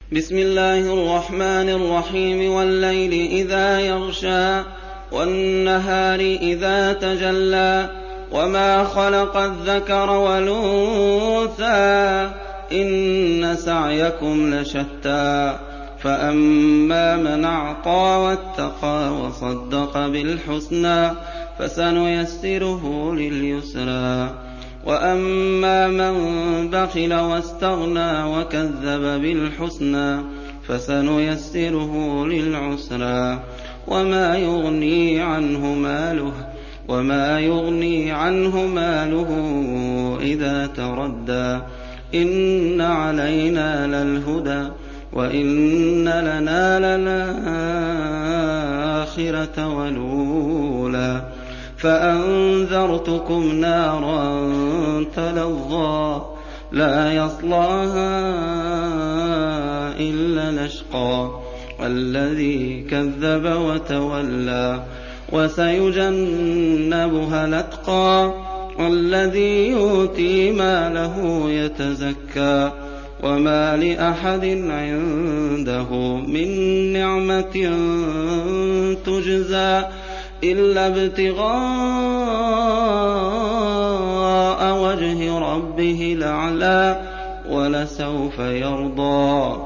بسم الله الرحمن الرحيم والليل إذا يغشى والنهار إذا تجلى وما خلق الذكر والأنثى إن سعيكم لشتى فأما من أعطى واتقى وصدق بالحسنى فسنيسره لليسرى وأما من بخل واستغنى وكذب بالحسنى فسنيسره للعسرى وما يغني عنه ماله إذا تردى إن علينا للهدى وإن لنا للآخرة والأولى فأنذرتكم نارا تلظى لا يصلاها إلا الأشقى الذي كذب وتولى وسيجنبها الأتقى الذي يؤتي ماله يتزكى وما لأحد عنده من نعمة تجزى إلا ابتغاء وجه ربه الأعلى ولسوف يرضى